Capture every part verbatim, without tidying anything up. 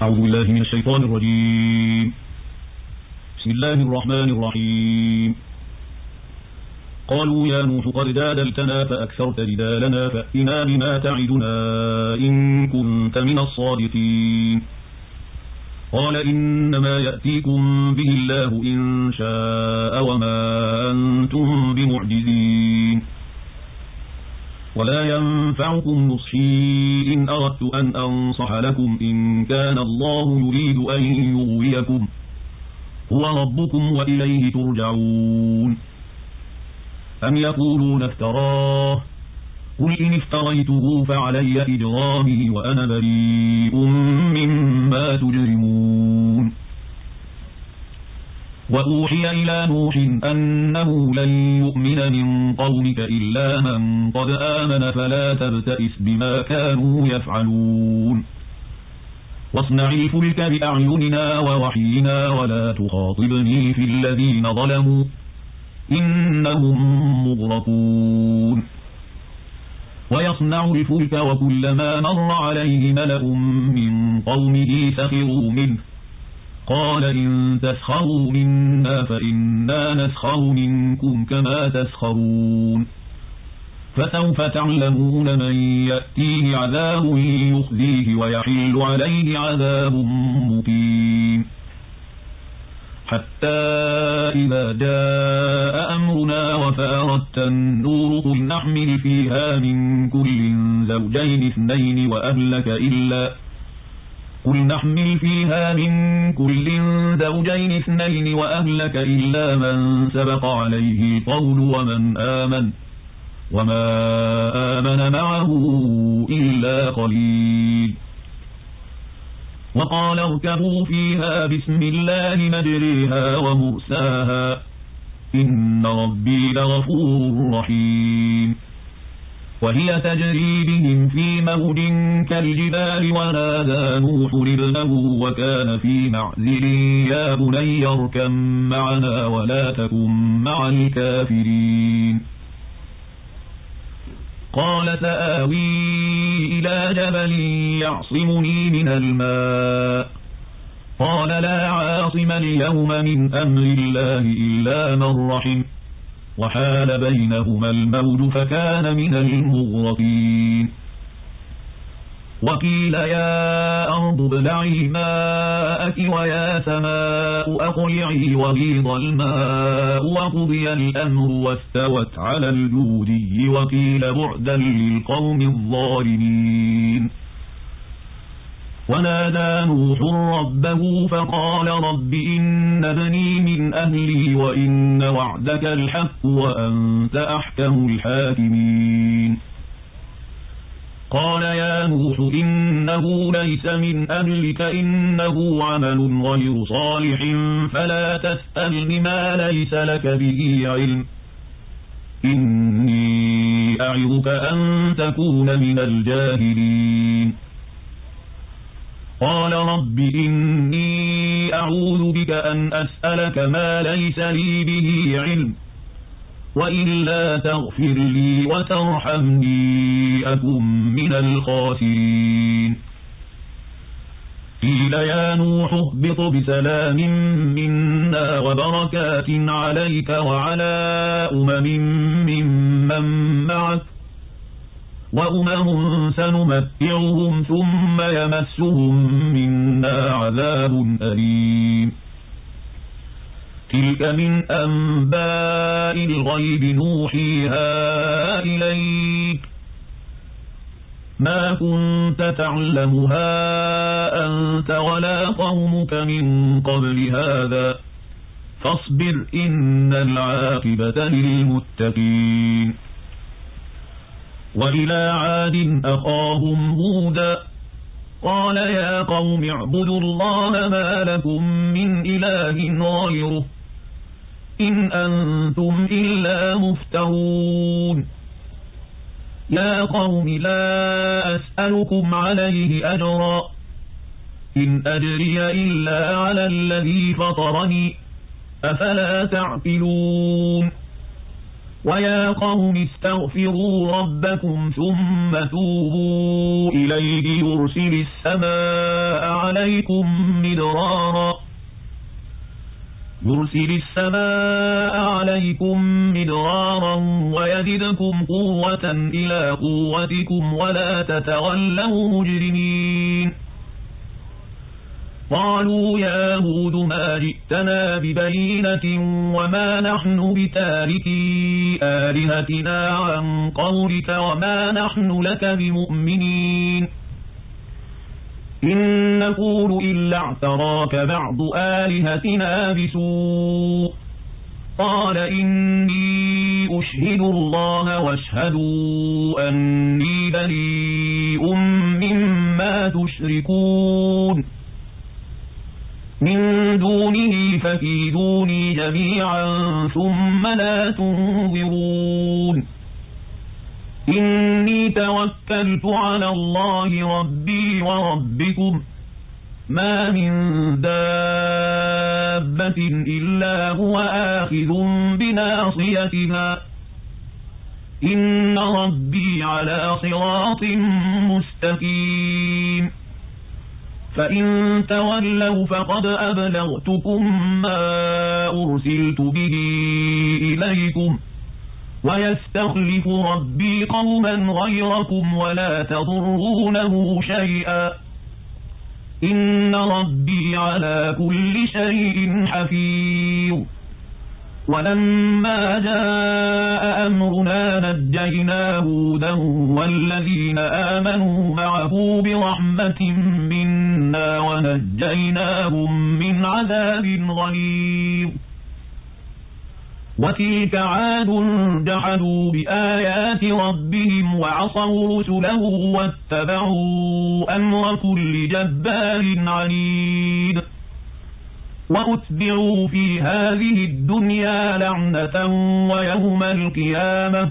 أعوذ بالله من الشيطان الرجيم. بسم الله الرحمن الرحيم. قالوا يا نوح قد جادلتنا فأكثرت جدالنا فأتنا بما تعدنا إن كنت من الصادقين. قال إنما يأتيكم به الله إن شاء وما أنتم بمعجزين. ولا ينفعكم نصحي إن أردت أن أنصح لكم إن كان الله يريد أن يغويكم هو ربكم وإليه ترجعون. أم يقولون افتراه قل إن افتريته فعلي إجرامي وأنا بريء مما تجرمون. وأوحي إلى نوح أنه لن يؤمن من قومك إلا من قد آمن فلا تبتئس بما كانوا يفعلون. واصنع الفلك بأعيننا ووحينا ولا تخاطبني في الذين ظلموا إنهم مغرقون. ويصنع الفلك وكلما مر عليه ملأ من قومه سخروا منه قال إن تسخروا منا فإنا نسخر منكم كما تسخرون. فسوف تعلمون من يأتيه عذاب يخزيه ويحل عليه عذاب مقيم. حتى إذا جاء أمرنا وفارت النور قل نحمل فيها من كل زوجين اثنين وأهلك إلا قل نحمل فيها من كل زوجين اثنين وأهلك إلا من سبق عليه القول ومن آمن وما آمن معه إلا قليل. وقال اركبوا فيها بسم الله مجريها ومرساها إن ربي لغفور رحيم. وهي تجري بهم في موج كالجبال ونادى نوح ابنه وكان في معزل يا بني اركب معنا ولا تكن مع الكافرين. قال سآوي إلى جبل يعصمني من الماء قال لا عاصم اليوم من أمر الله إلا من رحم وحال بينهما الموج فكان من المغرقين. وقيل يا أرض ابلعي ماءك ويا سماء أقلعي وغيض الماء وقضي الأمر واستوت على الجودي وقيل بعدا للقوم الظالمين. ونادى نوح ربه فقال رب إن ابني من أهلي وإن وعدك الحق وأنت أحكم الحاكمين. قال يا نوح إنه ليس من أهلك إنه عمل غير صالح فلا تسألني ما ليس لك به علم إني أعظك أن تكون من الجاهلين. قال رب إني أعوذ بك أن أسألك ما ليس لي به علم وإلا تغفر لي وترحمني أكن من الخاسرين. قيل يا نوح اهبط بسلام منا وبركات عليك وعلى أمم ممن معك وأمم سنمتعهم ثم يمسهم منا عذاب أليم. تلك من أنباء الغيب نوحيها إليك ما كنت تعلمها أنت ولا قومك من قبل هذا فاصبر إن العاقبة للمتقين. وإلى عاد أخاهم هودا قال يا قوم اعبدوا الله ما لكم من إله غيره إن أنتم إلا مفترون. يا قوم لا أسألكم عليه أجرا إن أجري إلا على الذي فطرني أفلا تعقلون. ويا قوم استغفروا ربكم ثم توبوا إليه يرسل السماء عليكم مدرارا يرسل السماء عليكم مدرارا ويزدكم قوة إلى قوتكم ولا تتولوا مجرمين قالوا يا هود ما جئتنا ببينة وما نحن بتاركي آلهتنا عن قولك وما نحن لك بمؤمنين إن نقول إلا اعتراك بعض آلهتنا بسوء قال إني أشهد الله واشهدوا أني بريء مما تشركون من دونه فكيدوني جميعا ثم لا تنظرون إني توكلت على الله ربي وربكم ما من دابة إلا هو آخذ بناصيتها إن ربي على صراط مستقيم فإن تولوا فقد أبلغتكم ما أرسلت به إليكم ويستخلف ربي قوما غيركم ولا تضرونه شيئا إن ربي على كل شيء حفيظ ولما جاء أمرنا نجينا هودا والذين آمنوا معه برحمة منا ونجيناهم من عذاب غليظ وتلك عاد جحدوا بآيات ربهم وعصوا رسله واتبعوا أمر كل جبار عنيد وأتبعوا في هذه الدنيا لعنة ويوم القيامة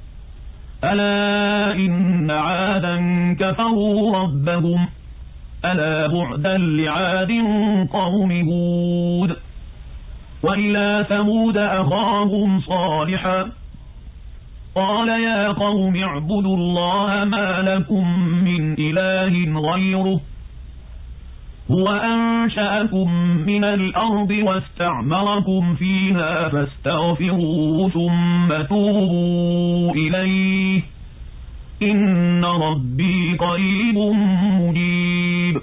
ألا إن عادا كفروا ربهم ألا بعدا لعاد قوم هود وإلى ثمود أخاهم صالحا قال يا قوم اعبدوا الله ما لكم من إله غيره هو أنشأكم من الأرض واستعمركم فيها فاستغفروه ثم توبوا إليه إن ربي قريب مجيب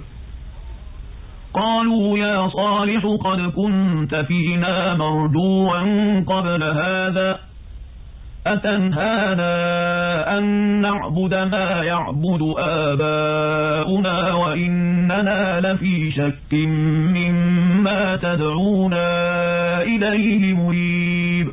قالوا يا صالح قد كنت فينا مرجوا قبل هذا أتنهانا أن نعبد ما يعبد آباؤنا وإننا لفي شك مما تدعونا إليه مريب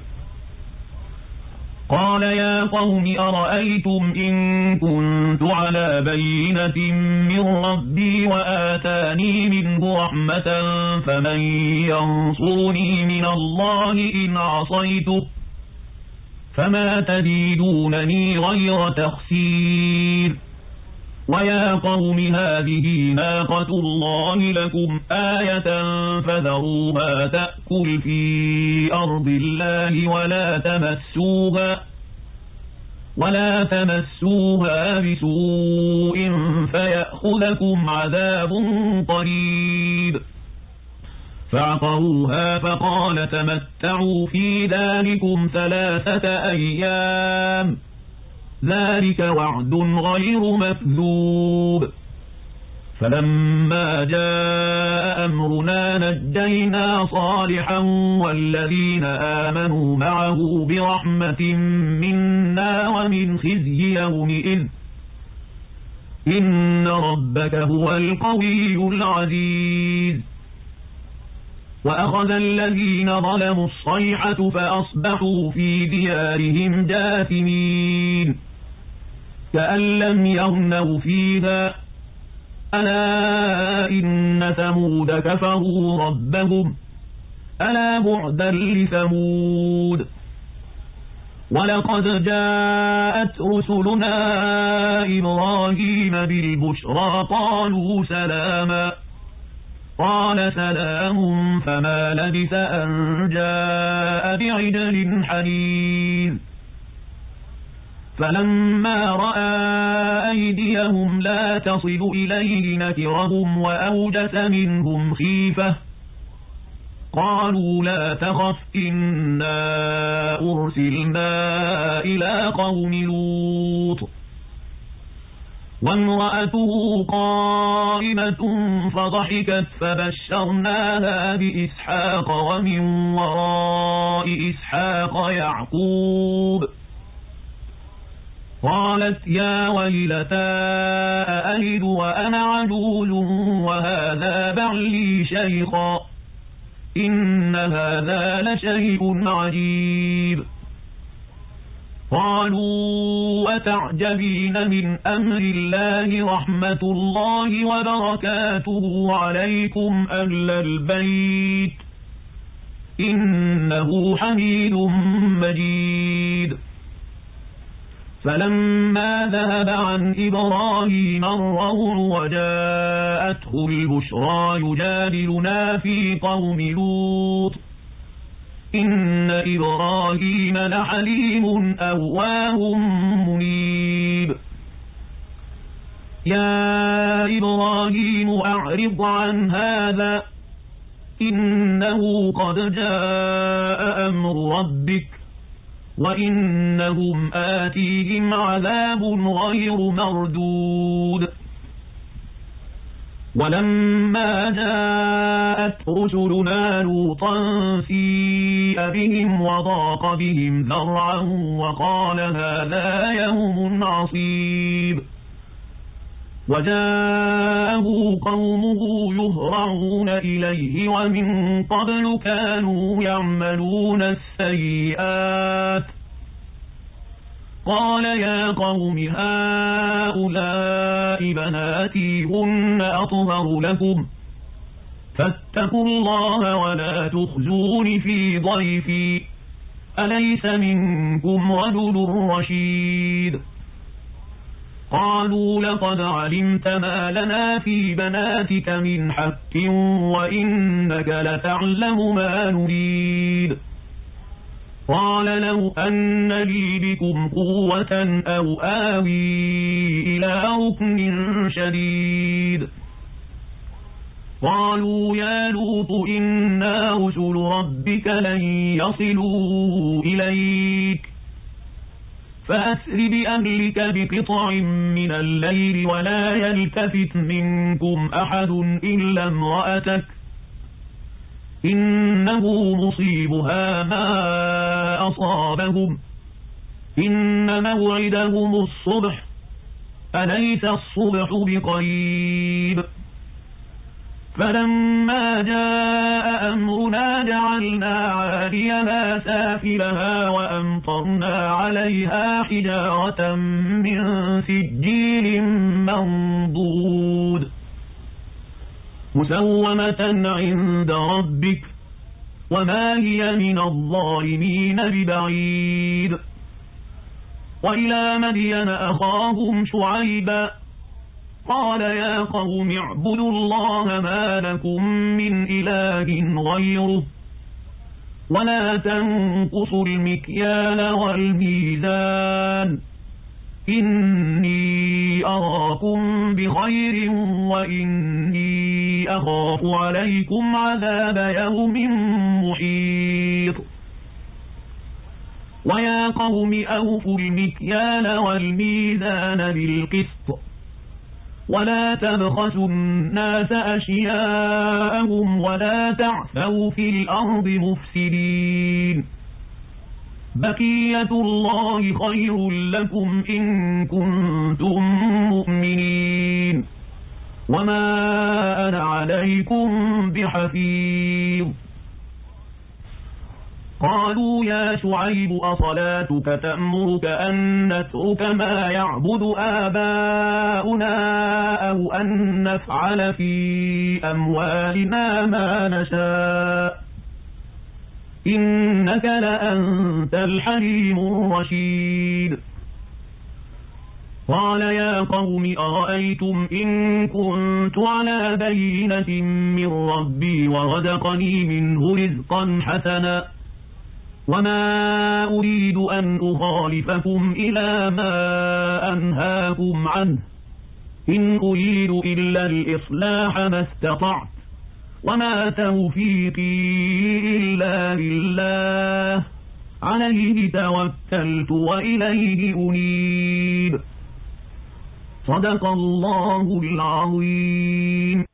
قال يا قوم أرأيتم إن كنت على بينة من ربي وآتاني منه رحمة فمن ينصرني من الله إن عصيته فما تزيدونني غير تخسير ويا قوم هذه ناقة الله لكم آية فذروها تأكل في أرض الله ولا تمسوها ولا تمسوها بسوء فيأخذكم عذاب قريب فعقروها فقال تمتعوا في ذلكم ثلاثة أيام ذلك وعد غير مكذوب فلما جاء أمرنا نجينا صالحا والذين آمنوا معه برحمة منا ومن خزي يومئذ إن ربك هو القوي العزيز وأخذ الذين ظلموا الصيحة فأصبحوا في ديارهم جاثمين كأن لم يغنوا فيها ألا إن ثمود كفروا ربهم ألا بعدا لثمود ولقد جاءت رسلنا إبراهيم بالبشرى قالوا سلاما قال سلام فما لبث أن جاء بعجل حنيذ فلما رأى أيديهم لا تصل إليه نكرهم وأوجس منهم خيفة قالوا لا تخف إنا أرسلنا إلى قوم لوط وامرأته قائمة فضحكت فبشرناها بإسحاق ومن وراء إسحاق يعقوب قالت يا ويلتى أألد وأنا عجوز وهذا بعلي شيخا إن هذا لشيء عجيب قالوا أتعجبين من أمر الله رحمة الله وبركاته عليكم أهل البيت إنه حميد مجيد فلما ذهب عن إبراهيم الروع وجاءته البشرى يجادلنا في قوم لوط إن إبراهيم لحليم أواه منيب يا إبراهيم أعرض عن هذا إنه قد جاء أمر ربك وإنهم آتيهم عذاب غير مردود ولما جاءت رسلنا لوطا سيء بهم وضاق بهم ذرعا وقال هذا يوم عصيب وجاءه قومه يهرعون إليه ومن قبل كانوا يعملون السيئات قال يا قوم هؤلاء بناتي هن أطهر لكم فاتقوا الله ولا تخزون في ضيفي أليس منكم رجل رشيد قالوا لقد علمت ما لنا في بناتك من حق وإنك لتعلم ما نريد قال لو أن لي بكم قوة أو آوي إلى ركن شديد قالوا يا لوط إنا رسل ربك لن يصلوا إليك فأسر بأهلك بقطع من الليل ولا يلتفت منكم أحد إلا امرأتك إنه مصيبها ما أصابهم إن موعدهم الصبح أليس الصبح بقريب فلما جاء أمرنا جعلنا عاليها سافلها وأمطرنا عليها حجارة من سجيل منضود مسومة عند ربك وما هي من الظالمين ببعيد وإلى مدين أخاهم شعيبا قال يا قوم اعبدوا الله ما لكم من إله غيره ولا تنقصوا المكيال والميزان إني أراكم بخير وإني أخاف عليكم عذاب يوم محيط ويا قوم أوفوا المكيال والميزان بالقسط ولا تبخسوا الناس أشياءهم ولا تعثوا في الأرض مفسدين بقية الله خير لكم إن كنتم مؤمنين وما أنا عليكم بحفيظ قالوا يا شعيب أصلاتك تأمرك أن نترك ما يعبد آباؤنا أو أن نفعل في أموالنا ما نشاء إنك لأنت الحليم الرشيد قال يا قوم أرأيتم إن كنت على بينة من ربي ورزقني منه رزقا حسنا وما أريد أن أخالفكم إلى ما أنهاكم عنه إن أريد إلا الإصلاح ما استطعت وما توفيقي إلا بالله عليه توكلت وإليه أنيب. صدق الله العظيم.